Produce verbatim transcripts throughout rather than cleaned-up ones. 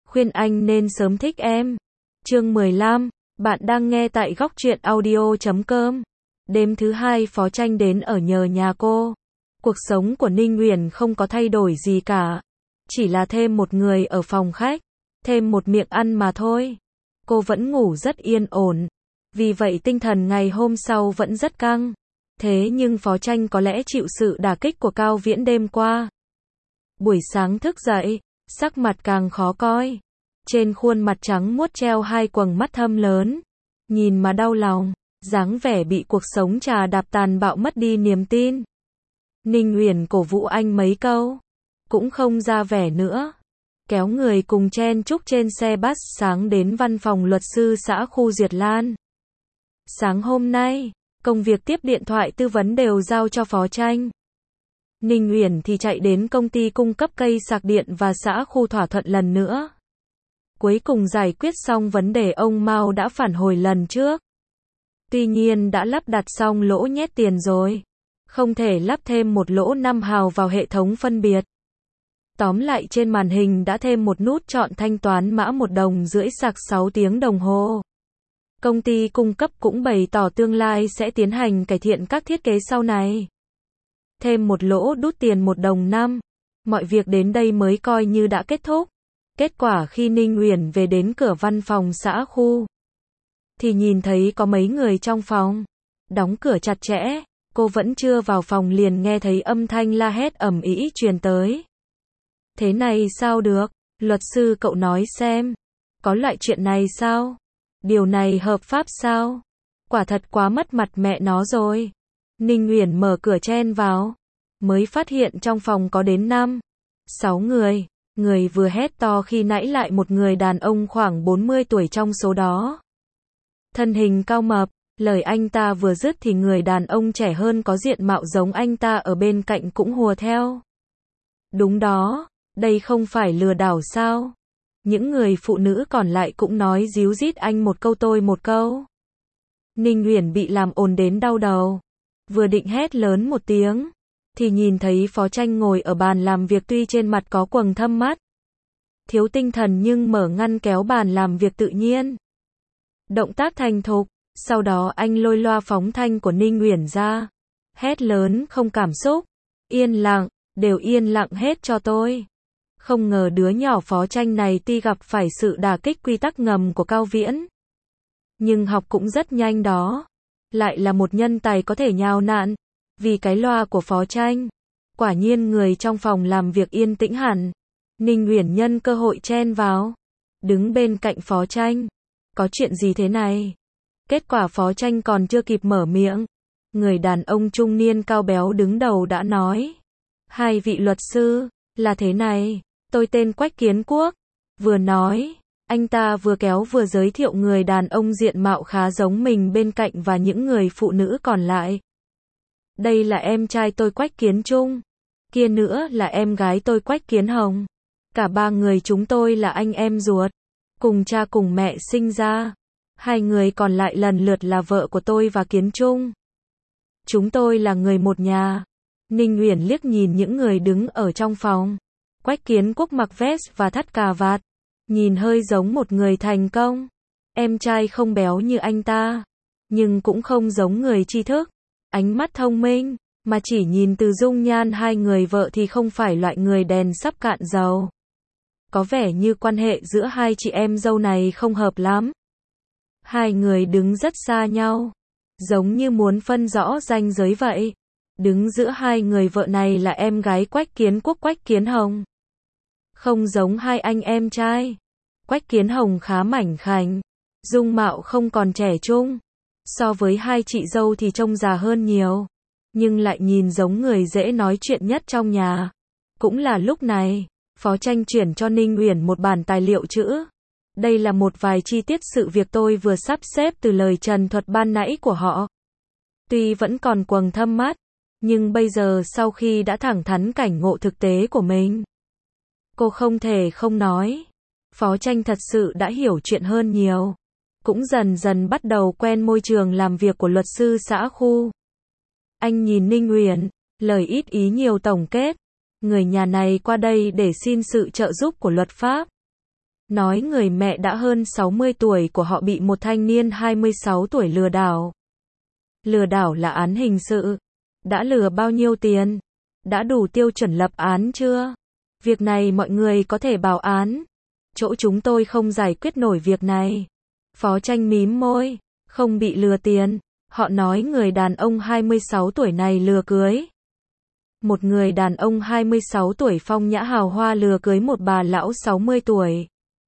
khuyên anh nên sớm thích em. Chương mười lăm, bạn đang nghe tại góc truyện audio chấm com. Đêm thứ hai Phó Tranh đến ở nhờ nhà cô. Cuộc sống của Ninh Uyển không có thay đổi gì cả. Chỉ là thêm một người ở phòng khách, thêm một miệng ăn mà thôi. Cô vẫn ngủ rất yên ổn. Vì vậy tinh thần ngày hôm sau vẫn rất căng. Thế nhưng Phó Tranh có lẽ chịu sự đả kích của Cao Viễn đêm qua. Buổi sáng thức dậy, sắc mặt càng khó coi. Trên khuôn mặt trắng muốt treo hai quầng mắt thâm lớn. Nhìn mà đau lòng, dáng vẻ bị cuộc sống trà đạp tàn bạo mất đi niềm tin. Ninh Uyển cổ vũ anh mấy câu, cũng không ra vẻ nữa. Kéo người cùng chen chúc trên xe bus sáng đến văn phòng luật sư xã khu Duyệt Lan. Sáng hôm nay, công việc tiếp điện thoại tư vấn đều giao cho Phó Tranh. Ninh Uyển thì chạy đến công ty cung cấp cây sạc điện và xã khu thỏa thuận lần nữa. Cuối cùng giải quyết xong vấn đề ông Mao đã phản hồi lần trước. Tuy nhiên đã lắp đặt xong lỗ nhét tiền rồi. Không thể lắp thêm một lỗ năm hào vào hệ thống phân biệt. Tóm lại trên màn hình đã thêm một nút chọn thanh toán mã một đồng rưỡi sạc sáu tiếng đồng hồ. Công ty cung cấp cũng bày tỏ tương lai sẽ tiến hành cải thiện các thiết kế sau này. Thêm một lỗ đút tiền một đồng năm. Mọi việc đến đây mới coi như đã kết thúc. Kết quả khi Ninh Uyển về đến cửa văn phòng xã khu, thì nhìn thấy có mấy người trong phòng. Đóng cửa chặt chẽ, cô vẫn chưa vào phòng liền nghe thấy âm thanh la hét ầm ĩ truyền tới. Thế này sao được, luật sư cậu nói xem, có loại chuyện này sao? Điều này hợp pháp sao? Quả thật quá mất mặt mẹ nó rồi. Ninh Uyển mở cửa chen vào, mới phát hiện trong phòng có đến năm, sáu người. Người vừa hét to khi nãy lại một người đàn ông khoảng bốn mươi tuổi trong số đó. Thân hình cao mập, lời anh ta vừa dứt thì người đàn ông trẻ hơn có diện mạo giống anh ta ở bên cạnh cũng hùa theo. Đúng đó, đây không phải lừa đảo sao? Những người phụ nữ còn lại cũng nói díu dít anh một câu tôi một câu. Ninh Uyển bị làm ồn đến đau đầu. Vừa định hét lớn một tiếng, thì nhìn thấy Phó Tranh ngồi ở bàn làm việc tuy trên mặt có quầng thâm mắt. Thiếu tinh thần nhưng mở ngăn kéo bàn làm việc tự nhiên. Động tác thành thục, sau đó anh lôi loa phóng thanh của Ninh Uyển ra. Hét lớn không cảm xúc. Yên lặng, đều yên lặng hết cho tôi. Không ngờ đứa nhỏ Phó Tranh này tuy gặp phải sự đả kích quy tắc ngầm của Cao Viễn, nhưng học cũng rất nhanh đó. Lại là một nhân tài có thể nhào nặn. Vì cái loa của Phó Tranh. Quả nhiên người trong phòng làm việc yên tĩnh hẳn. Ninh Uyển nhân cơ hội chen vào. Đứng bên cạnh Phó Tranh. Có chuyện gì thế này? Kết quả Phó Tranh còn chưa kịp mở miệng. Người đàn ông trung niên cao béo đứng đầu đã nói. Hai vị luật sư, là thế này. Tôi tên Quách Kiến Quốc. Vừa nói, anh ta vừa kéo vừa giới thiệu người đàn ông diện mạo khá giống mình bên cạnh và những người phụ nữ còn lại. Đây là em trai tôi Quách Kiến Trung. Kia nữa là em gái tôi Quách Kiến Hồng. Cả ba người chúng tôi là anh em ruột. Cùng cha cùng mẹ sinh ra. Hai người còn lại lần lượt là vợ của tôi và Kiến Trung. Chúng tôi là người một nhà. Ninh Uyển liếc nhìn những người đứng ở trong phòng. Quách Kiến Quốc mặc vest và thắt cà vạt. Nhìn hơi giống một người thành công. Em trai không béo như anh ta. Nhưng cũng không giống người tri thức. Ánh mắt thông minh, mà chỉ nhìn từ dung nhan hai người vợ thì không phải loại người đèn sắp cạn dầu. Có vẻ như quan hệ giữa hai chị em dâu này không hợp lắm. Hai người đứng rất xa nhau, giống như muốn phân rõ ranh giới vậy. Đứng giữa hai người vợ này là em gái Quách Kiến Quốc Quách Kiến Hồng. Không giống hai anh em trai. Quách Kiến Hồng khá mảnh khảnh, dung mạo không còn trẻ trung. So với hai chị dâu thì trông già hơn nhiều, nhưng lại nhìn giống người dễ nói chuyện nhất trong nhà. Cũng là lúc này, Phó Tranh chuyển cho Ninh Uyển một bản tài liệu chữ. Đây là một vài chi tiết sự việc tôi vừa sắp xếp từ lời trần thuật ban nãy của họ. Tuy vẫn còn quầng thâm mắt, nhưng bây giờ sau khi đã thẳng thắn cảnh ngộ thực tế của mình, cô không thể không nói. Phó Tranh thật sự đã hiểu chuyện hơn nhiều. Cũng dần dần bắt đầu quen môi trường làm việc của luật sư xã khu. Anh nhìn Ninh Uyển, lời ít ý nhiều tổng kết. Người nhà này qua đây để xin sự trợ giúp của luật pháp. nói người mẹ đã hơn sáu mươi tuổi của họ bị một thanh niên hai mươi sáu tuổi lừa đảo. Lừa đảo là án hình sự. Đã lừa bao nhiêu tiền? Đã đủ tiêu chuẩn lập án chưa? Việc này mọi người có thể báo án. Chỗ chúng tôi không giải quyết nổi việc này. Phó Tranh mím môi, không bị lừa tiền. Họ nói người đàn ông hai mươi sáu tuổi này lừa cưới. Một người đàn ông hai mươi sáu tuổi phong nhã hào hoa lừa cưới một bà lão sáu mươi tuổi.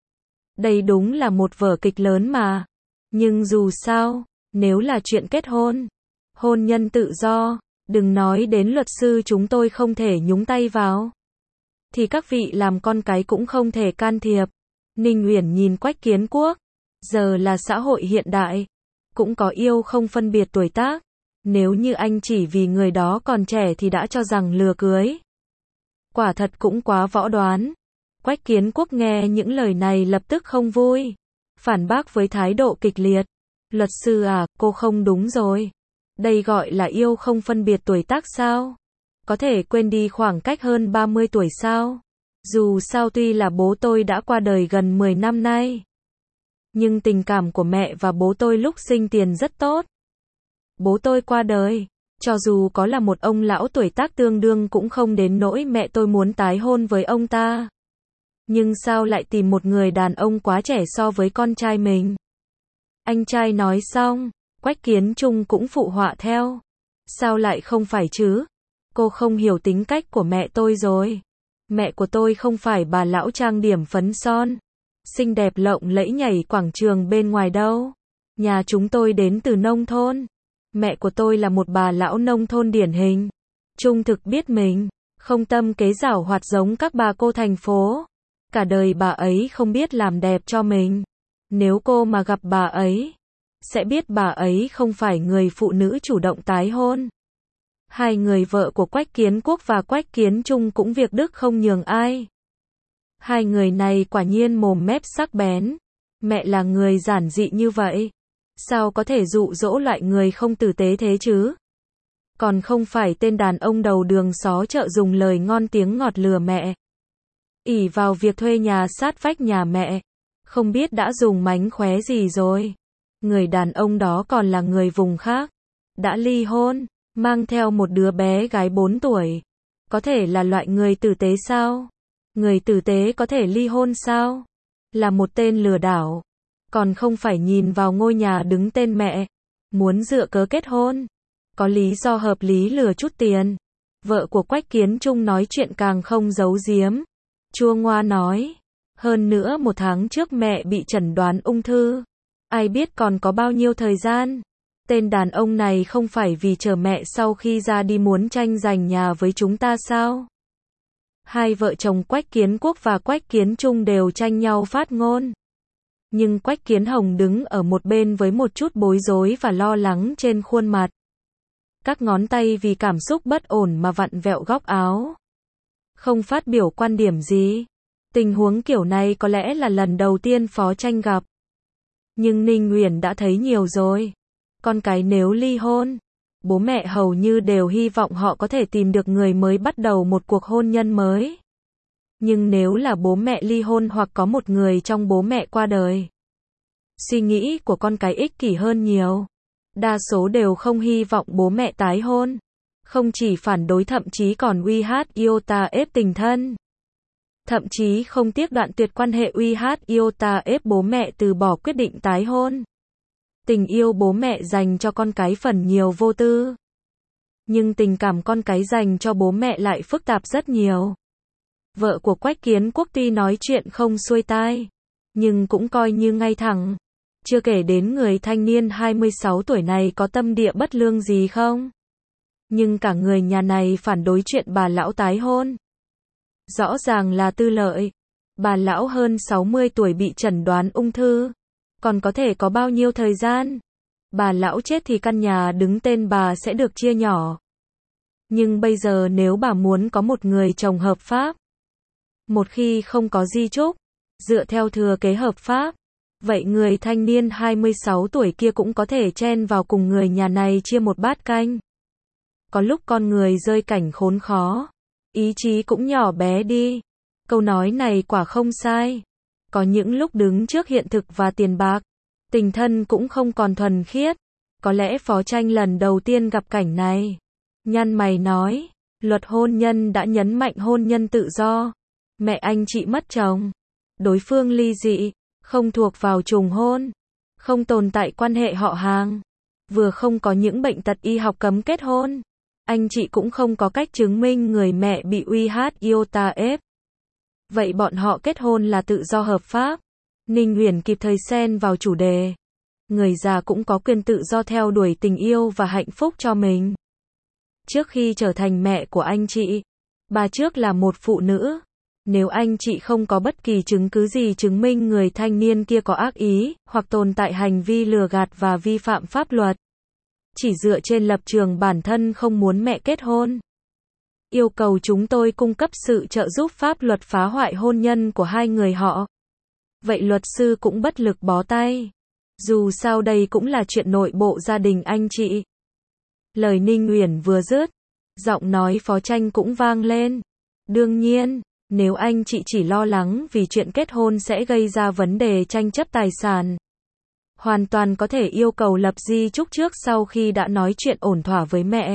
Đây đúng là một vở kịch lớn mà. Nhưng dù sao, nếu là chuyện kết hôn, hôn nhân tự do, đừng nói đến luật sư chúng tôi không thể nhúng tay vào. Thì các vị làm con cái cũng không thể can thiệp. Ninh Uyển nhìn Quách Kiến Quốc. Giờ là xã hội hiện đại. Cũng có yêu không phân biệt tuổi tác. Nếu như anh chỉ vì người đó còn trẻ thì đã cho rằng lừa cưới. Quả thật cũng quá võ đoán. Quách Kiến Quốc nghe những lời này lập tức không vui. Phản bác với thái độ kịch liệt. Luật sư à, cô không đúng rồi. Đây gọi là yêu không phân biệt tuổi tác sao? Có thể quên đi khoảng cách hơn ba mươi tuổi sao? Dù sao tuy là bố tôi đã qua đời gần mười năm nay. Nhưng tình cảm của mẹ và bố tôi lúc sinh tiền rất tốt. Bố tôi qua đời, cho dù có là một ông lão tuổi tác tương đương cũng không đến nỗi mẹ tôi muốn tái hôn với ông ta. Nhưng sao lại tìm một người đàn ông quá trẻ so với con trai mình? Anh trai nói xong, Quách Kiến Trung cũng phụ họa theo. Sao lại không phải chứ? Cô không hiểu tính cách của mẹ tôi rồi. Mẹ của tôi không phải bà lão trang điểm phấn son, xinh đẹp lộng lẫy nhảy quảng trường bên ngoài đâu. Nhà chúng tôi đến từ nông thôn. Mẹ của tôi là một bà lão nông thôn điển hình. Trung thực biết mình, không tâm kế giảo hoạt giống các bà cô thành phố. Cả đời bà ấy không biết làm đẹp cho mình. Nếu cô mà gặp bà ấy, sẽ biết bà ấy không phải người phụ nữ chủ động tái hôn. Hai người vợ của Quách Kiến Quốc và Quách Kiến Trung cũng việc đức không nhường ai. Hai người này quả nhiên mồm mép sắc bén. Mẹ là người giản dị như vậy. Sao có thể dụ dỗ loại người không tử tế thế chứ? Còn không phải tên đàn ông đầu đường xó chợ dùng lời ngon tiếng ngọt lừa mẹ. Ỷ vào việc thuê nhà sát vách nhà mẹ. Không biết đã dùng mánh khóe gì rồi. Người đàn ông đó còn là người vùng khác. Đã ly hôn, mang theo một đứa bé gái bốn tuổi. Có thể là loại người tử tế sao? Người tử tế có thể ly hôn sao? Là một tên lừa đảo. Còn không phải nhìn vào ngôi nhà đứng tên mẹ. Muốn dựa cớ kết hôn. Có lý do hợp lý lừa chút tiền. Vợ của Quách Kiến Trung nói chuyện càng không giấu giếm. Chua ngoa nói. Hơn nữa một tháng trước mẹ bị chẩn đoán ung thư. Ai biết còn có bao nhiêu thời gian. Tên đàn ông này không phải vì chờ mẹ sau khi ra đi muốn tranh giành nhà với chúng ta sao? Hai vợ chồng Quách Kiến Quốc và Quách Kiến Trung đều tranh nhau phát ngôn. Nhưng Quách Kiến Hồng đứng ở một bên với một chút bối rối và lo lắng trên khuôn mặt. Các ngón tay vì cảm xúc bất ổn mà vặn vẹo góc áo. Không phát biểu quan điểm gì. Tình huống kiểu này có lẽ là lần đầu tiên Phó Tranh gặp. Nhưng Ninh Uyển đã thấy nhiều rồi. Con cái nếu ly hôn, bố mẹ hầu như đều hy vọng họ có thể tìm được người mới bắt đầu một cuộc hôn nhân mới. Nhưng nếu là bố mẹ ly hôn hoặc có một người trong bố mẹ qua đời, suy nghĩ của con cái ích kỷ hơn nhiều. Đa số đều không hy vọng bố mẹ tái hôn. Không chỉ phản đối thậm chí còn uy hát iota ép tình thân. Thậm chí không tiếc đoạn tuyệt quan hệ uy hát iota ép bố mẹ từ bỏ quyết định tái hôn. Tình yêu bố mẹ dành cho con cái phần nhiều vô tư. Nhưng tình cảm con cái dành cho bố mẹ lại phức tạp rất nhiều. Vợ của Quách Kiến Quốc tuy nói chuyện không xuôi tai, nhưng cũng coi như ngay thẳng. Chưa kể đến người thanh niên hai mươi sáu tuổi này có tâm địa bất lương gì không. Nhưng cả người nhà này phản đối chuyện bà lão tái hôn. Rõ ràng là tư lợi. Bà lão hơn sáu mươi tuổi bị chẩn đoán ung thư. Còn có thể có bao nhiêu thời gian? Bà lão chết thì căn nhà đứng tên bà sẽ được chia nhỏ. Nhưng bây giờ nếu bà muốn có một người chồng hợp pháp, một khi không có di chúc, dựa theo thừa kế hợp pháp, vậy người thanh niên hai mươi sáu tuổi kia cũng có thể chen vào cùng người nhà này chia một bát canh. Có lúc con người rơi cảnh khốn khó, ý chí cũng nhỏ bé đi. Câu nói này quả không sai. Có những lúc đứng trước hiện thực và tiền bạc, tình thân cũng không còn thuần khiết. Có lẽ Phó Tranh lần đầu tiên gặp cảnh này. Nhăn mày nói, luật hôn nhân đã nhấn mạnh hôn nhân tự do. Mẹ anh chị mất chồng, đối phương ly dị, không thuộc vào trùng hôn, không tồn tại quan hệ họ hàng, vừa không có những bệnh tật y học cấm kết hôn. Anh chị cũng không có cách chứng minh người mẹ bị u hát iota ép. Vậy bọn họ kết hôn là tự do hợp pháp. Ninh Uyển kịp thời xen vào chủ đề. Người già cũng có quyền tự do theo đuổi tình yêu và hạnh phúc cho mình. Trước khi trở thành mẹ của anh chị, bà trước là một phụ nữ. Nếu anh chị không có bất kỳ chứng cứ gì chứng minh người thanh niên kia có ác ý, hoặc tồn tại hành vi lừa gạt và vi phạm pháp luật, chỉ dựa trên lập trường bản thân không muốn mẹ kết hôn, yêu cầu chúng tôi cung cấp sự trợ giúp pháp luật phá hoại hôn nhân của hai người họ, vậy luật sư cũng bất lực bó tay. Dù sao đây cũng là chuyện nội bộ gia đình anh chị. Lời Ninh Uyển vừa dứt, giọng nói Phó Tranh cũng vang lên. Đương nhiên, nếu anh chị chỉ lo lắng vì chuyện kết hôn sẽ gây ra vấn đề tranh chấp tài sản, hoàn toàn có thể yêu cầu lập di chúc trước sau khi đã nói chuyện ổn thỏa với mẹ.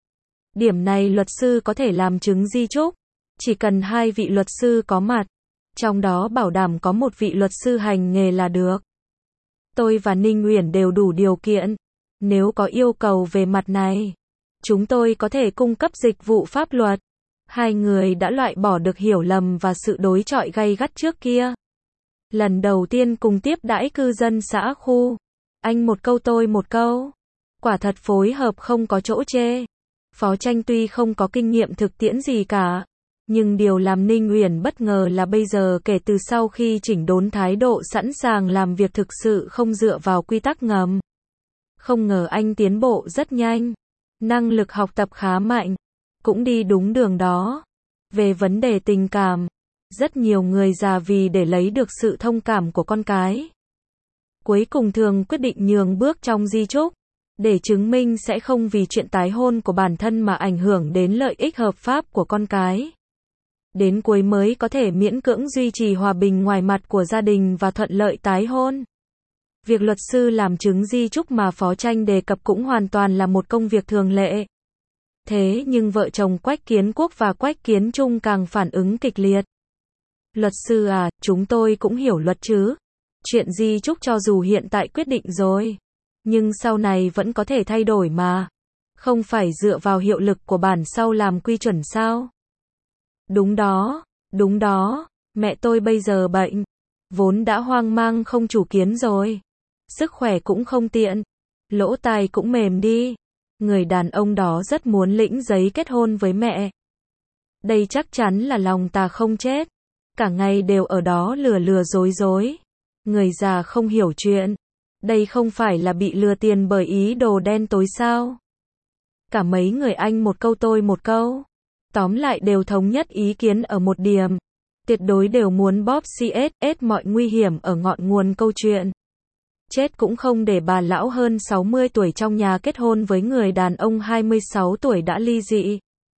Điểm này luật sư có thể làm chứng di chúc, chỉ cần hai vị luật sư có mặt, trong đó bảo đảm có một vị luật sư hành nghề là được. Tôi và Ninh Uyển đều đủ điều kiện. Nếu có yêu cầu về mặt này, chúng tôi có thể cung cấp dịch vụ pháp luật. Hai người đã loại bỏ được hiểu lầm và sự đối chọi gay gắt trước kia. Lần đầu tiên cùng tiếp đãi cư dân xã khu, anh một câu tôi một câu. Quả thật phối hợp không có chỗ chê. Phó Tranh tuy không có kinh nghiệm thực tiễn gì cả, nhưng điều làm Ninh Uyển bất ngờ là bây giờ kể từ sau khi chỉnh đốn thái độ sẵn sàng làm việc thực sự không dựa vào quy tắc ngầm. Không ngờ anh tiến bộ rất nhanh, năng lực học tập khá mạnh, cũng đi đúng đường đó. Về vấn đề tình cảm, rất nhiều người già vì để lấy được sự thông cảm của con cái, cuối cùng thường quyết định nhường bước trong di chúc, để chứng minh sẽ không vì chuyện tái hôn của bản thân mà ảnh hưởng đến lợi ích hợp pháp của con cái. Đến cuối mới có thể miễn cưỡng duy trì hòa bình ngoài mặt của gia đình và thuận lợi tái hôn. Việc luật sư làm chứng di chúc mà Phó Tranh đề cập cũng hoàn toàn là một công việc thường lệ. Thế nhưng vợ chồng Quách Kiến Quốc và Quách Kiến Trung càng phản ứng kịch liệt. Luật sư à, chúng tôi cũng hiểu luật chứ. Chuyện di chúc cho dù hiện tại quyết định rồi, nhưng sau này vẫn có thể thay đổi mà. Không phải dựa vào hiệu lực của bản sau làm quy chuẩn sao? Đúng đó, đúng đó, mẹ tôi bây giờ bệnh, vốn đã hoang mang không chủ kiến rồi. Sức khỏe cũng không tiện, lỗ tai cũng mềm đi. Người đàn ông đó rất muốn lĩnh giấy kết hôn với mẹ. Đây chắc chắn là lòng tà không chết. Cả ngày đều ở đó lừa lừa dối dối. Người già không hiểu chuyện. Đây không phải là bị lừa tiền bởi ý đồ đen tối sao? Cả mấy người anh một câu tôi một câu. Tóm lại đều thống nhất ý kiến ở một điểm. Tuyệt đối đều muốn bóp chết mọi nguy hiểm ở ngọn nguồn câu chuyện. Chết cũng không để bà lão hơn sáu mươi tuổi trong nhà kết hôn với người đàn ông hai mươi sáu tuổi đã ly dị.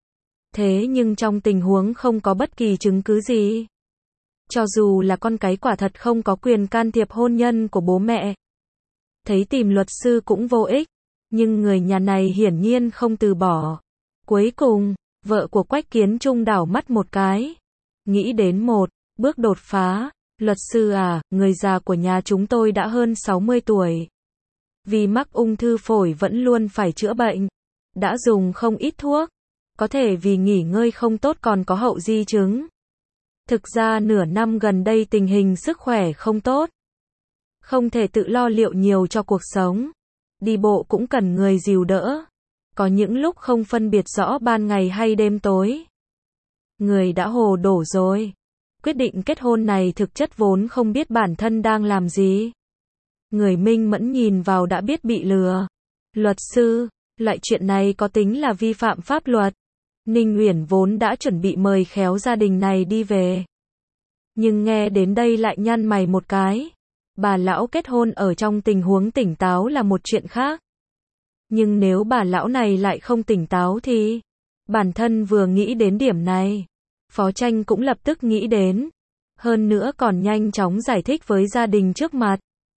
Thế nhưng trong tình huống không có bất kỳ chứng cứ gì, cho dù là con cái quả thật không có quyền can thiệp hôn nhân của bố mẹ, thấy tìm luật sư cũng vô ích, nhưng người nhà này hiển nhiên không từ bỏ. Cuối cùng, vợ của Quách Kiến Trung đảo mắt một cái, nghĩ đến một bước đột phá. Luật sư à, người già của nhà chúng tôi đã hơn sáu mươi tuổi. Vì mắc ung thư phổi vẫn luôn phải chữa bệnh. Đã dùng không ít thuốc. Có thể vì nghỉ ngơi không tốt còn có hậu di chứng. Thực ra nửa năm gần đây tình hình sức khỏe không tốt. Không thể tự lo liệu nhiều cho cuộc sống. Đi bộ cũng cần người dìu đỡ. Có những lúc không phân biệt rõ ban ngày hay đêm tối. Người đã hồ đổ rồi. Quyết định kết hôn này thực chất vốn không biết bản thân đang làm gì. Người minh mẫn nhìn vào đã biết bị lừa. Luật sư, loại chuyện này có tính là vi phạm pháp luật. Ninh Uyển vốn đã chuẩn bị mời khéo gia đình này đi về. Nhưng nghe đến đây lại nhăn mày một cái. Bà lão kết hôn ở trong tình huống tỉnh táo là một chuyện khác. Nhưng nếu bà lão này lại không tỉnh táo thì... Bản thân vừa nghĩ đến điểm này, Phó Tranh cũng lập tức nghĩ đến. Hơn nữa còn nhanh chóng giải thích với gia đình trước mặt.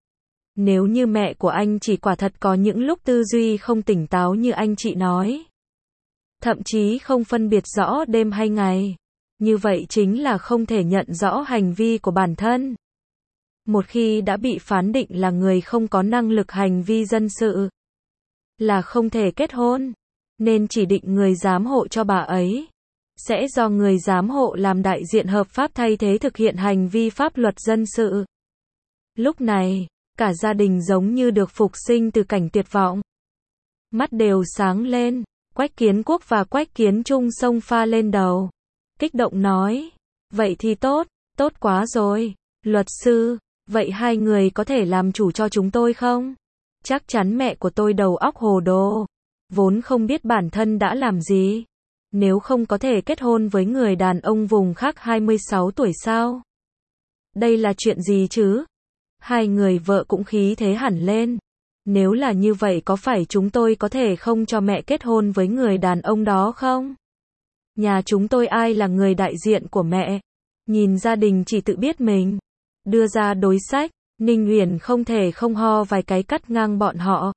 Nếu như mẹ của anh chị quả thật có những lúc tư duy không tỉnh táo như anh chị nói, thậm chí không phân biệt rõ đêm hay ngày, như vậy chính là không thể nhận rõ hành vi của bản thân. Một khi đã bị phán định là người không có năng lực hành vi dân sự, là không thể kết hôn, nên chỉ định người giám hộ cho bà ấy. Sẽ do người giám hộ làm đại diện hợp pháp thay thế thực hiện hành vi pháp luật dân sự. Lúc này, cả gia đình giống như được phục sinh từ cảnh tuyệt vọng. Mắt đều sáng lên, Quách Kiến Quốc và Quách Kiến Trung xông pha lên đầu. Kích động nói, vậy thì tốt, tốt quá rồi, luật sư, vậy hai người có thể làm chủ cho chúng tôi không? Chắc chắn mẹ của tôi đầu óc hồ đồ, vốn không biết bản thân đã làm gì. Nếu không có thể kết hôn với người đàn ông vùng khác hai mươi sáu tuổi sao? Đây là chuyện gì chứ? Hai người vợ cũng khí thế hẳn lên. Nếu là như vậy có phải chúng tôi có thể không cho mẹ kết hôn với người đàn ông đó không? Nhà chúng tôi ai là người đại diện của mẹ? Nhìn gia đình chỉ tự biết mình đưa ra đối sách, Ninh Uyển không thể không ho vài cái cắt ngang bọn họ.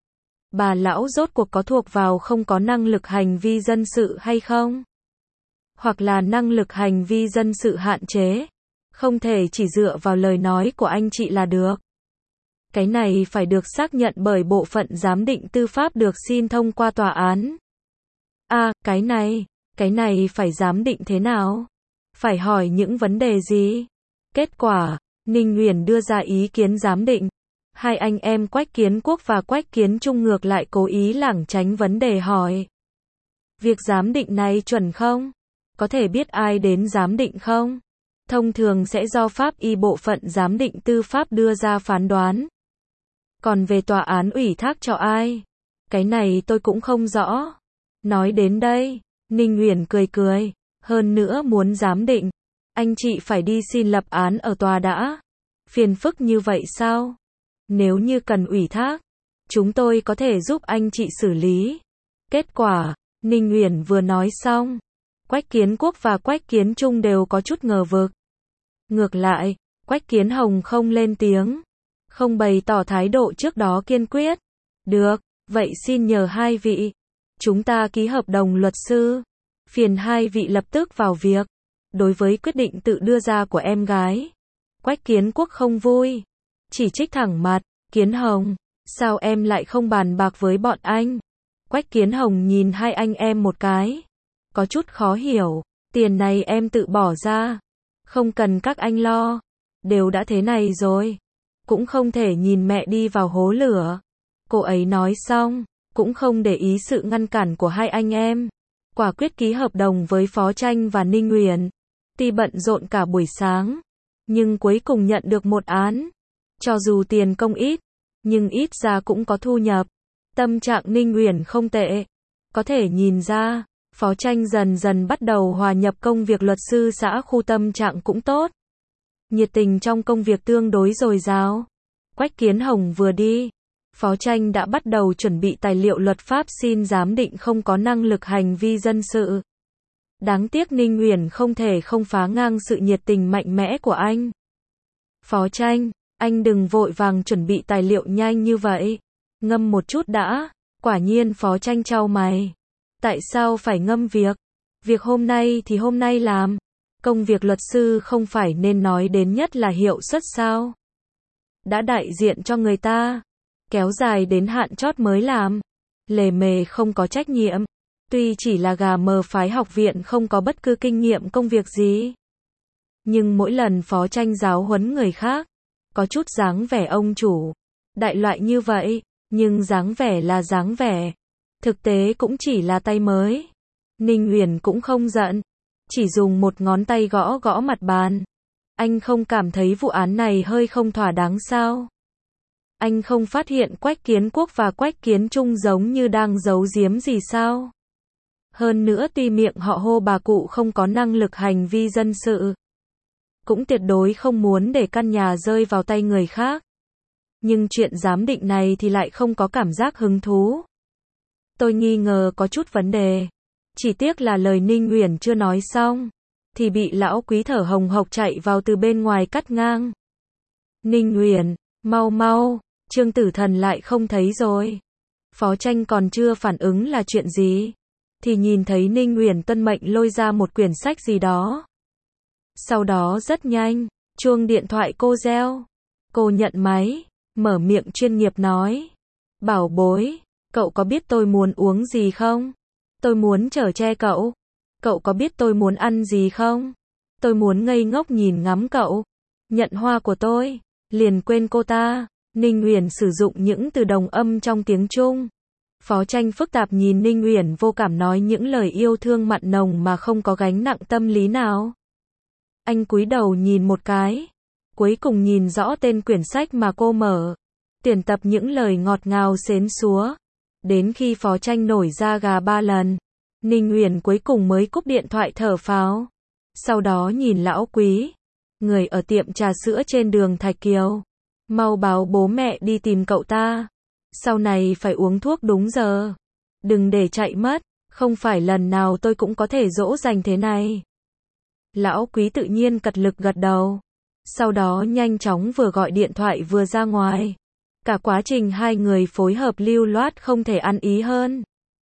Bà lão rốt cuộc có thuộc vào không có năng lực hành vi dân sự hay không? Hoặc là năng lực hành vi dân sự hạn chế? Không thể chỉ dựa vào lời nói của anh chị là được. Cái này phải được xác nhận bởi bộ phận giám định tư pháp được xin thông qua tòa án. À, cái này, cái này phải giám định thế nào? Phải hỏi những vấn đề gì? Kết quả, Ninh Uyển đưa ra ý kiến giám định. Hai anh em Quách Kiến Quốc và Quách Kiến Trung ngược lại cố ý lảng tránh vấn đề hỏi. Việc giám định này chuẩn không? Có thể biết ai đến giám định không? Thông thường sẽ do pháp y bộ phận giám định tư pháp đưa ra phán đoán. Còn về tòa án ủy thác cho ai? Cái này tôi cũng không rõ. Nói đến đây, Ninh Uyển cười cười. Hơn nữa muốn giám định, anh chị phải đi xin lập án ở tòa đã. Phiền phức như vậy sao? Nếu như cần ủy thác, chúng tôi có thể giúp anh chị xử lý. Kết quả, Ninh Uyển vừa nói xong, Quách Kiến Quốc và Quách Kiến Trung đều có chút ngờ vực. Ngược lại, Quách Kiến Hồng không lên tiếng, không bày tỏ thái độ trước đó kiên quyết. Được, vậy xin nhờ hai vị, chúng ta ký hợp đồng luật sư. Phiền hai vị lập tức vào việc. Đối với quyết định tự đưa ra của em gái, Quách Kiến Quốc không vui, chỉ trích thẳng mặt. Kiến Hồng, sao em lại không bàn bạc với bọn anh? Quách Kiến Hồng nhìn hai anh em một cái, có chút khó hiểu. Tiền này em tự bỏ ra, không cần các anh lo. Đều đã thế này rồi, cũng không thể nhìn mẹ đi vào hố lửa. Cô ấy nói xong, cũng không để ý sự ngăn cản của hai anh em. Quả quyết ký hợp đồng với Phó Tranh và Ninh Uyển. Tuy bận rộn cả buổi sáng, nhưng cuối cùng nhận được một án. Cho dù tiền công ít, nhưng ít ra cũng có thu nhập. Tâm trạng Ninh Uyển không tệ. Có thể nhìn ra, Phó Tranh dần dần bắt đầu hòa nhập công việc luật sư xã khu, tâm trạng cũng tốt. Nhiệt tình trong công việc tương đối dồi dào. Quách Kiến Hồng vừa đi, Phó Tranh đã bắt đầu chuẩn bị tài liệu luật pháp xin giám định không có năng lực hành vi dân sự. Đáng tiếc Ninh Uyển không thể không phá ngang sự nhiệt tình mạnh mẽ của anh. Phó Tranh, anh đừng vội vàng chuẩn bị tài liệu nhanh như vậy. Ngâm một chút đã. Quả nhiên Phó Tranh chau mày. Tại sao phải ngâm việc? Việc hôm nay thì hôm nay làm. Công việc luật sư không phải nên nói đến nhất là hiệu suất sao? Đã đại diện cho người ta, kéo dài đến hạn chót mới làm. Lề mề không có trách nhiệm. Tuy chỉ là gà mờ phái học viện không có bất cứ kinh nghiệm công việc gì. Nhưng mỗi lần Phó Tranh giáo huấn người khác, có chút dáng vẻ ông chủ. Đại loại như vậy, nhưng dáng vẻ là dáng vẻ. Thực tế cũng chỉ là tay mới. Ninh Uyển cũng không giận, chỉ dùng một ngón tay gõ gõ mặt bàn. Anh không cảm thấy vụ án này hơi không thỏa đáng sao? Anh không phát hiện Quách Kiến Quốc và Quách Kiến Trung giống như đang giấu giếm gì sao? Hơn nữa tuy miệng họ hô bà cụ không có năng lực hành vi dân sự, cũng tuyệt đối không muốn để căn nhà rơi vào tay người khác. Nhưng chuyện giám định này thì lại không có cảm giác hứng thú. Tôi nghi ngờ có chút vấn đề. Chỉ tiếc là lời Ninh Uyển chưa nói xong. thì bị lão quý thở hồng hộc chạy vào từ bên ngoài cắt ngang. Ninh Uyển, mau mau, Trương Tử Thần lại không thấy rồi. Phó Tranh còn chưa phản ứng là chuyện gì, thì nhìn thấy Ninh Uyển tuân mệnh lôi ra một quyển sách gì đó. Sau đó rất nhanh, chuông điện thoại cô reo. Cô nhận máy, mở miệng chuyên nghiệp nói. Bảo bối, cậu có biết tôi muốn uống gì không? Tôi muốn chở che cậu. Cậu có biết tôi muốn ăn gì không? Tôi muốn ngây ngốc nhìn ngắm cậu. Nhận hoa của tôi, liền quên cô ta. Ninh Uyển sử dụng những từ đồng âm trong tiếng Trung. Phó Tranh phức tạp nhìn Ninh Uyển vô cảm nói những lời yêu thương mặn nồng mà không có gánh nặng tâm lý nào. Anh cúi đầu nhìn một cái, cuối cùng nhìn rõ tên quyển sách mà cô mở. Tuyển tập những lời ngọt ngào xến xúa. Đến khi Phó Tranh nổi da gà ba lần, Ninh Uyển cuối cùng mới cúp điện thoại thở phào. Sau đó nhìn lão quý, người ở tiệm trà sữa trên đường Thạch Kiều. Mau báo bố mẹ đi tìm cậu ta. Sau này phải uống thuốc đúng giờ. Đừng để chạy mất, không phải lần nào tôi cũng có thể dỗ dành thế này. Lão quý tự nhiên cật lực gật đầu. Sau đó nhanh chóng vừa gọi điện thoại vừa ra ngoài. Cả quá trình hai người phối hợp lưu loát không thể ăn ý hơn.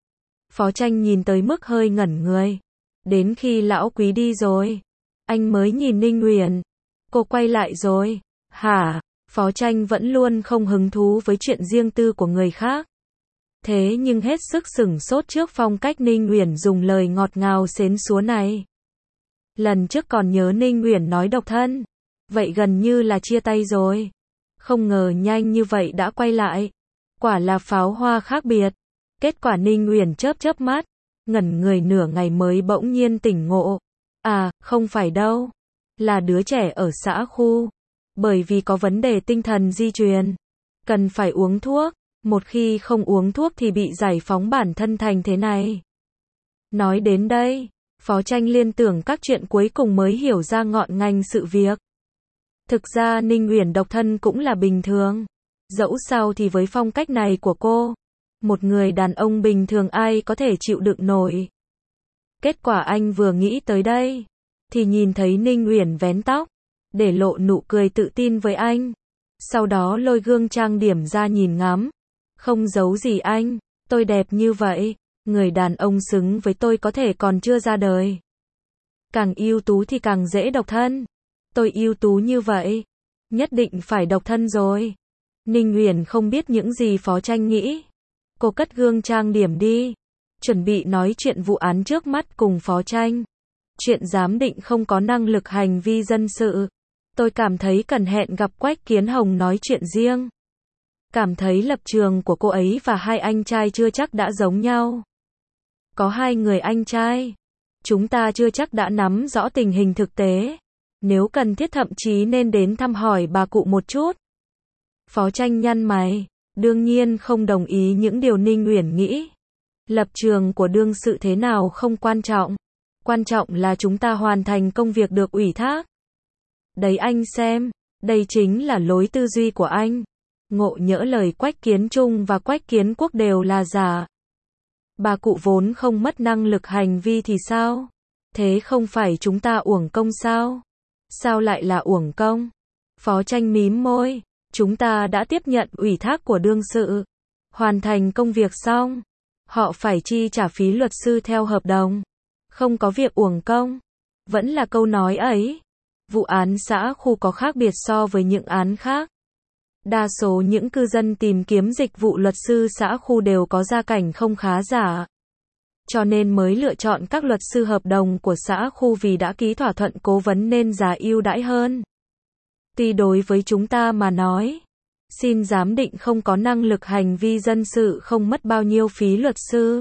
Phó Tranh nhìn tới mức hơi ngẩn người. Đến khi lão quý đi rồi, anh mới nhìn Ninh Uyển. Cô quay lại rồi. Hả? Phó Tranh vẫn luôn không hứng thú với chuyện riêng tư của người khác. Thế nhưng hết sức sửng sốt trước phong cách Ninh Uyển dùng lời ngọt ngào xến xúa này. Lần trước còn nhớ Ninh Uyển nói độc thân. Vậy gần như là chia tay rồi. Không ngờ nhanh như vậy đã quay lại. Quả là pháo hoa khác biệt. Kết quả Ninh Uyển chớp chớp mắt, ngẩn người nửa ngày mới bỗng nhiên tỉnh ngộ. À, không phải đâu. Là đứa trẻ ở xã khu. Bởi vì có vấn đề tinh thần di truyền. Cần phải uống thuốc. Một khi không uống thuốc thì bị giải phóng bản thân thành thế này. Nói đến đây, Phó Tranh liên tưởng các chuyện cuối cùng mới hiểu ra ngọn ngành sự việc. Thực ra Ninh Uyển độc thân cũng là bình thường. Dẫu sao thì với phong cách này của cô, một người đàn ông bình thường ai có thể chịu đựng nổi. Kết quả anh vừa nghĩ tới đây, thì nhìn thấy Ninh Uyển vén tóc, để lộ nụ cười tự tin với anh. Sau đó lôi gương trang điểm ra nhìn ngắm. Không giấu gì anh, tôi đẹp như vậy, người đàn ông xứng với tôi có thể còn chưa ra đời. Càng ưu tú thì càng dễ độc thân. Tôi ưu tú như vậy, nhất định phải độc thân rồi. Ninh Uyển không biết những gì Phó Tranh nghĩ. Cô cất gương trang điểm đi, chuẩn bị nói chuyện vụ án trước mắt cùng Phó Tranh. Chuyện giám định không có năng lực hành vi dân sự. Tôi cảm thấy cần hẹn gặp Quách Kiến Hồng nói chuyện riêng. Cảm thấy lập trường của cô ấy và hai anh trai chưa chắc đã giống nhau. Có hai người anh trai, chúng ta chưa chắc đã nắm rõ tình hình thực tế. Nếu cần thiết thậm chí nên đến thăm hỏi bà cụ một chút. Phó Tranh nhăn mày, đương nhiên không đồng ý những điều Ninh Uyển nghĩ. Lập trường của đương sự thế nào không quan trọng. Quan trọng là chúng ta hoàn thành công việc được ủy thác. Đấy anh xem, đây chính là lối tư duy của anh. Ngộ nhỡ lời Quách Kiến Trung và Quách Kiến Quốc đều là giả. Bà cụ vốn không mất năng lực hành vi thì sao? Thế không phải chúng ta uổng công sao? Sao lại là uổng công? Phó Tranh mím môi, chúng ta đã tiếp nhận ủy thác của đương sự. Hoàn thành công việc xong, họ phải chi trả phí luật sư theo hợp đồng. Không có việc uổng công. Vẫn là câu nói ấy. Vụ án xã khu có khác biệt so với những án khác. Đa số những cư dân tìm kiếm dịch vụ luật sư xã khu đều có gia cảnh không khá giả. Cho nên mới lựa chọn các luật sư hợp đồng của xã khu vì đã ký thỏa thuận cố vấn nên giá ưu đãi hơn. Tuy đối với chúng ta mà nói, xin giám định không có năng lực hành vi dân sự không mất bao nhiêu phí luật sư.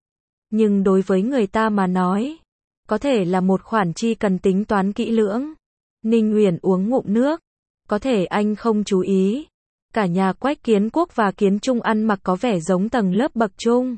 Nhưng đối với người ta mà nói, có thể là một khoản chi cần tính toán kỹ lưỡng. Ninh Uyển uống ngụm nước. Có thể anh không chú ý. Cả nhà Quách Kiến Quốc và Kiến Trung ăn mặc có vẻ giống tầng lớp bậc trung.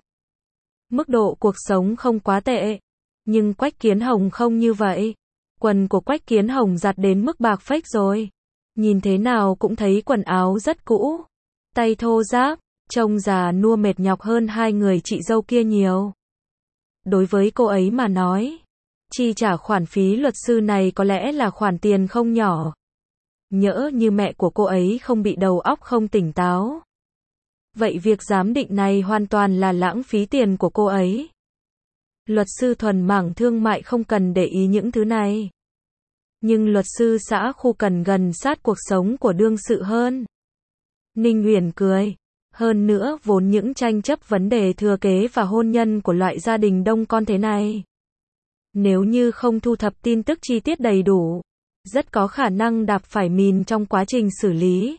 Mức độ cuộc sống không quá tệ. Nhưng Quách Kiến Hồng không như vậy. Quần của Quách Kiến Hồng giặt đến mức bạc phách rồi. Nhìn thế nào cũng thấy quần áo rất cũ. Tay thô ráp, trông già nua mệt nhọc hơn hai người chị dâu kia nhiều. Đối với cô ấy mà nói, Chi trả khoản phí luật sư này có lẽ là khoản tiền không nhỏ. Nhỡ như mẹ của cô ấy không bị đầu óc không tỉnh táo. Vậy việc giám định này hoàn toàn là lãng phí tiền của cô ấy. Luật sư thuần mảng thương mại không cần để ý những thứ này. Nhưng luật sư xã khu cần gần sát cuộc sống của đương sự hơn. Ninh Uyển cười. Hơn nữa vốn những tranh chấp vấn đề thừa kế và hôn nhân của loại gia đình đông con thế này. Nếu như không thu thập tin tức chi tiết đầy đủ, rất có khả năng đạp phải mìn trong quá trình xử lý.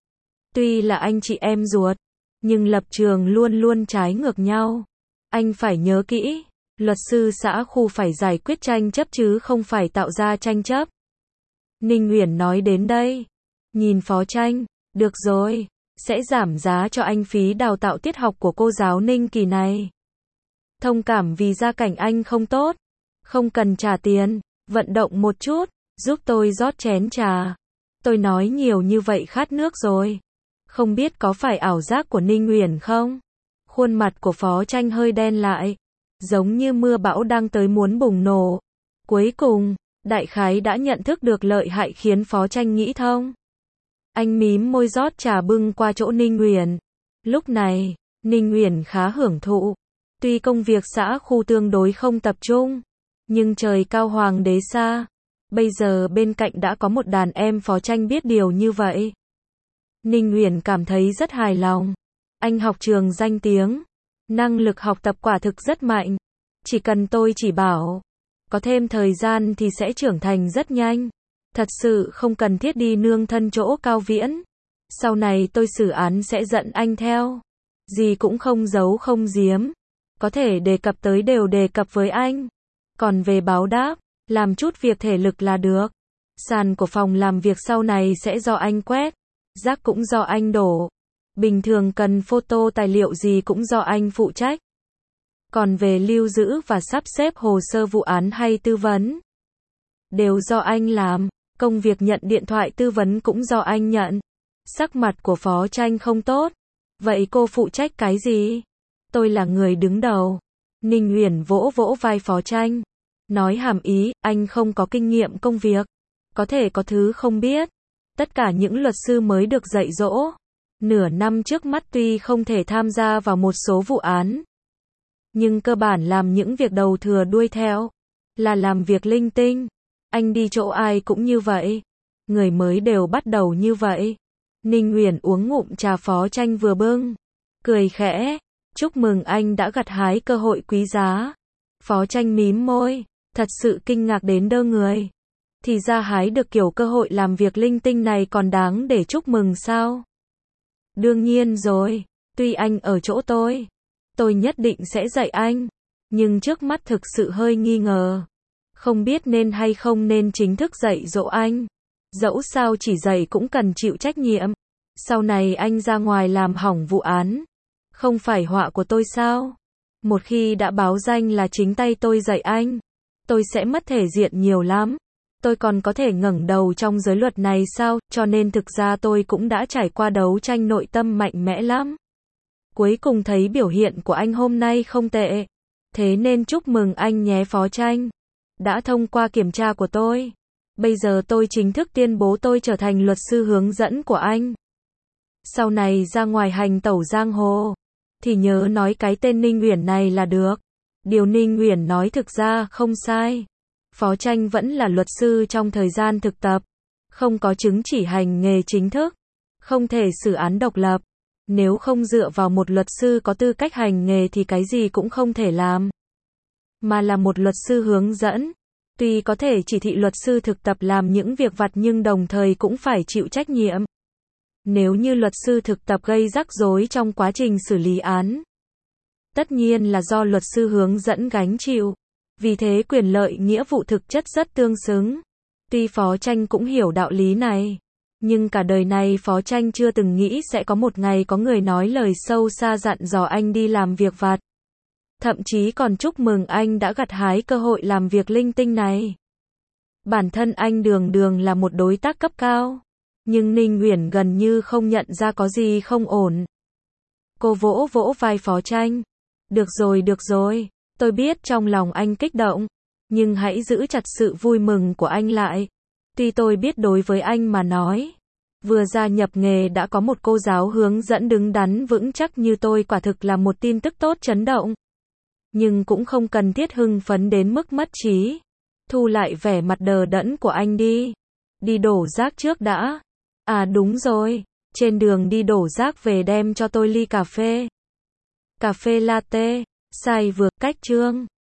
Tuy là anh chị em ruột, nhưng lập trường luôn luôn trái ngược nhau. Anh phải nhớ kỹ, luật sư xã khu phải giải quyết tranh chấp chứ không phải tạo ra tranh chấp. Ninh Uyển nói đến đây. Nhìn Phó Tranh, được rồi, sẽ giảm giá cho anh phí đào tạo tiết học của cô giáo Ninh kỳ này. Thông cảm vì gia cảnh anh không tốt. Không cần trả tiền, vận động một chút, giúp tôi rót chén trà. Tôi nói nhiều như vậy khát nước rồi. Không biết có phải ảo giác của Ninh Uyển không? Khuôn mặt của Phó Tranh hơi đen lại, giống như mưa bão đang tới muốn bùng nổ. Cuối cùng, đại khái đã nhận thức được lợi hại khiến Phó Tranh nghĩ thông. Anh mím môi rót trà bưng qua chỗ Ninh Uyển. Lúc này, Ninh Uyển khá hưởng thụ. Tuy công việc xã khu tương đối không tập trung, nhưng trời cao hoàng đế xa. Bây giờ bên cạnh đã có một đàn em Phó Tranh biết điều như vậy. Ninh Uyển cảm thấy rất hài lòng. Anh học trường danh tiếng, năng lực học tập quả thực rất mạnh. Chỉ cần tôi chỉ bảo, có thêm thời gian thì sẽ trưởng thành rất nhanh. Thật sự không cần thiết đi nương thân chỗ Cao Viễn. Sau này tôi xử án sẽ dẫn anh theo. Gì cũng không giấu không giếm. Có thể đề cập tới đều đề cập với anh. Còn về báo đáp, làm chút việc thể lực là được. Sàn của phòng làm việc sau này sẽ do anh quét. Rác cũng do anh đổ. Bình thường cần photo tài liệu gì cũng do anh phụ trách. Còn về lưu giữ và sắp xếp hồ sơ vụ án hay tư vấn, đều do anh làm. Công việc nhận điện thoại tư vấn cũng do anh nhận. Sắc mặt của Phó Tranh không tốt. Vậy cô phụ trách cái gì? Tôi là người đứng đầu. Ninh Uyển vỗ vỗ vai Phó Tranh. Nói hàm ý, anh không có kinh nghiệm công việc. Có thể có thứ không biết. Tất cả những luật sư mới được dạy dỗ. Nửa năm trước mắt tuy không thể tham gia vào một số vụ án. Nhưng cơ bản làm những việc đầu thừa đuôi theo. Là làm việc linh tinh. Anh đi chỗ ai cũng như vậy. Người mới đều bắt đầu như vậy. Ninh Uyển uống ngụm trà Phó Tranh vừa bưng. Cười khẽ. Chúc mừng anh đã gặt hái cơ hội quý giá. Phó Tranh mím môi. Thật sự kinh ngạc đến đơ người. Thì ra hái được kiểu cơ hội làm việc linh tinh này còn đáng để chúc mừng sao? Đương nhiên rồi. Tuy anh ở chỗ tôi, tôi nhất định sẽ dạy anh. Nhưng trước mắt thực sự hơi nghi ngờ. Không biết nên hay không nên chính thức dạy dỗ anh. Dẫu sao chỉ dạy cũng cần chịu trách nhiệm. Sau này anh ra ngoài làm hỏng vụ án, không phải họa của tôi sao? Một khi đã báo danh là chính tay tôi dạy anh, tôi sẽ mất thể diện nhiều lắm. Tôi còn có thể ngẩng đầu trong giới luật này sao? Cho nên thực ra tôi cũng đã trải qua đấu tranh nội tâm mạnh mẽ lắm. Cuối cùng thấy biểu hiện của anh hôm nay không tệ. Thế nên chúc mừng anh nhé Phó Tranh. Đã thông qua kiểm tra của tôi. Bây giờ tôi chính thức tuyên bố tôi trở thành luật sư hướng dẫn của anh. Sau này ra ngoài hành tẩu giang hồ, thì nhớ nói cái tên Ninh Uyển này là được. Điều Ninh Uyển nói thực ra không sai. Phó Tranh vẫn là luật sư trong thời gian thực tập. Không có chứng chỉ hành nghề chính thức. Không thể xử án độc lập. Nếu không dựa vào một luật sư có tư cách hành nghề thì cái gì cũng không thể làm. Mà là một luật sư hướng dẫn. Tuy có thể chỉ thị luật sư thực tập làm những việc vặt nhưng đồng thời cũng phải chịu trách nhiệm. Nếu như luật sư thực tập gây rắc rối trong quá trình xử lý án, tất nhiên là do luật sư hướng dẫn gánh chịu. Vì thế quyền lợi nghĩa vụ thực chất rất tương xứng. Tuy Phó Tranh cũng hiểu đạo lý này, nhưng cả đời này Phó Tranh chưa từng nghĩ sẽ có một ngày có người nói lời sâu xa dặn dò anh đi làm việc vặt. Thậm chí còn chúc mừng anh đã gặt hái cơ hội làm việc linh tinh này. Bản thân anh đường đường là một đối tác cấp cao, nhưng Ninh Uyển gần như không nhận ra có gì không ổn. Cô vỗ vỗ vai Phó Tranh. Được rồi được rồi, tôi biết trong lòng anh kích động, Nhưng hãy giữ chặt sự vui mừng của anh lại. Tuy tôi biết đối với anh mà nói, vừa gia nhập nghề đã có một cô giáo hướng dẫn đứng đắn vững chắc như tôi quả thực là một tin tức tốt chấn động. Nhưng cũng không cần thiết hưng phấn đến mức mất trí. Thu lại vẻ mặt đờ đẫn của anh đi. Đi đổ rác trước đã. À đúng rồi, trên đường đi đổ rác về đem cho tôi ly cà phê. Cà phê latte, sai vừa, cách chương.